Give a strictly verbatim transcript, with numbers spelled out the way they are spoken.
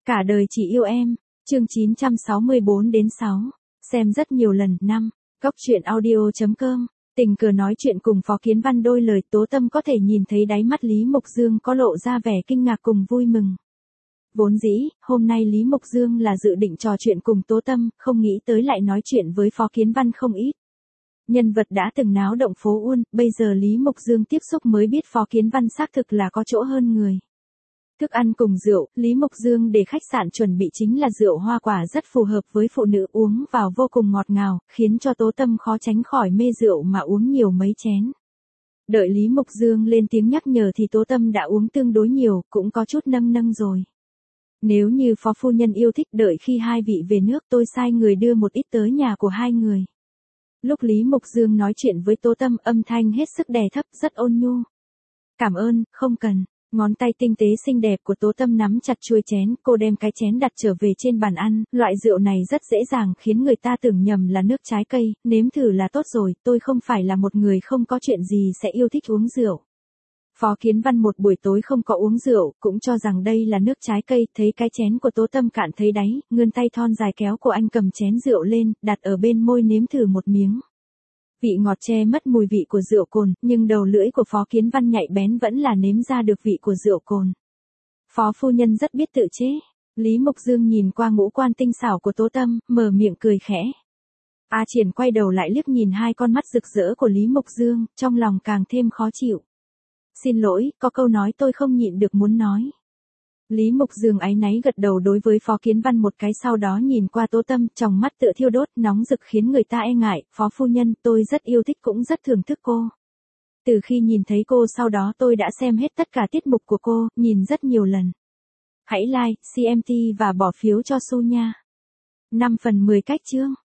Cả đời chỉ yêu em, chương chín trăm sáu mươi bốn đến sáu. Xem rất nhiều lần. năm. Góc truyện audio chấm com. Tình cờ nói chuyện cùng Phó Kiến Văn đôi lời, Tố Tâm có thể nhìn thấy đáy mắt Lý Mục Dương có lộ ra vẻ kinh ngạc cùng vui mừng. Vốn dĩ, hôm nay Lý Mục Dương là dự định trò chuyện cùng Tố Tâm, không nghĩ tới lại nói chuyện với Phó Kiến Văn không ít. Nhân vật đã từng náo động phố Uôn, bây giờ Lý Mục Dương tiếp xúc mới biết Phó Kiến Văn xác thực là có chỗ hơn người. Thức ăn cùng rượu, Lý Mục Dương để khách sạn chuẩn bị chính là rượu hoa quả rất phù hợp với phụ nữ, uống vào vô cùng ngọt ngào, khiến cho Tố Tâm khó tránh khỏi mê rượu mà uống nhiều mấy chén. Đợi Lý Mục Dương lên tiếng nhắc nhở thì Tố Tâm đã uống tương đối nhiều, cũng có chút nâng nâng rồi. Nếu như Phó phu nhân yêu thích, đợi khi hai vị về nước tôi sai người đưa một ít tới nhà của hai người. Lúc Lý Mục Dương nói chuyện với Tố Tâm, âm thanh hết sức đè thấp, rất ôn nhu. Cảm ơn, không cần. Ngón tay tinh tế xinh đẹp của Tố Tâm nắm chặt chuôi chén, cô đem cái chén đặt trở về trên bàn ăn, loại rượu này rất dễ dàng khiến người ta tưởng nhầm là nước trái cây, nếm thử là tốt rồi, tôi không phải là một người không có chuyện gì sẽ yêu thích uống rượu. Phó Kiến Văn một buổi tối không có uống rượu, cũng cho rằng đây là nước trái cây, thấy cái chén của Tố Tâm cạn thấy đáy, ngươn tay thon dài kéo của anh cầm chén rượu lên, đặt ở bên môi nếm thử một miếng. Vị ngọt che mất mùi vị của rượu cồn, nhưng đầu lưỡi của Phó Kiến Văn nhạy bén vẫn là nếm ra được vị của rượu cồn. Phó phu nhân rất biết tự chế. Lý Mục Dương nhìn qua ngũ quan tinh xảo của Tố Tâm, mở miệng cười khẽ. A Triển quay đầu lại liếc nhìn hai con mắt rực rỡ của Lý Mục Dương, trong lòng càng thêm khó chịu. Xin lỗi, có câu nói tôi không nhịn được muốn nói. Lý Mục Dương áy náy gật đầu đối với Phó Kiến Văn một cái, sau đó nhìn qua Tố Tâm, trong mắt tựa thiêu đốt, nóng rực khiến người ta e ngại. Phó phu nhân, tôi rất yêu thích cũng rất thưởng thức cô. Từ khi nhìn thấy cô sau đó tôi đã xem hết tất cả tiết mục của cô, nhìn rất nhiều lần. Hãy like, xê em tê và bỏ phiếu cho Su nha. năm phần mười cách chương.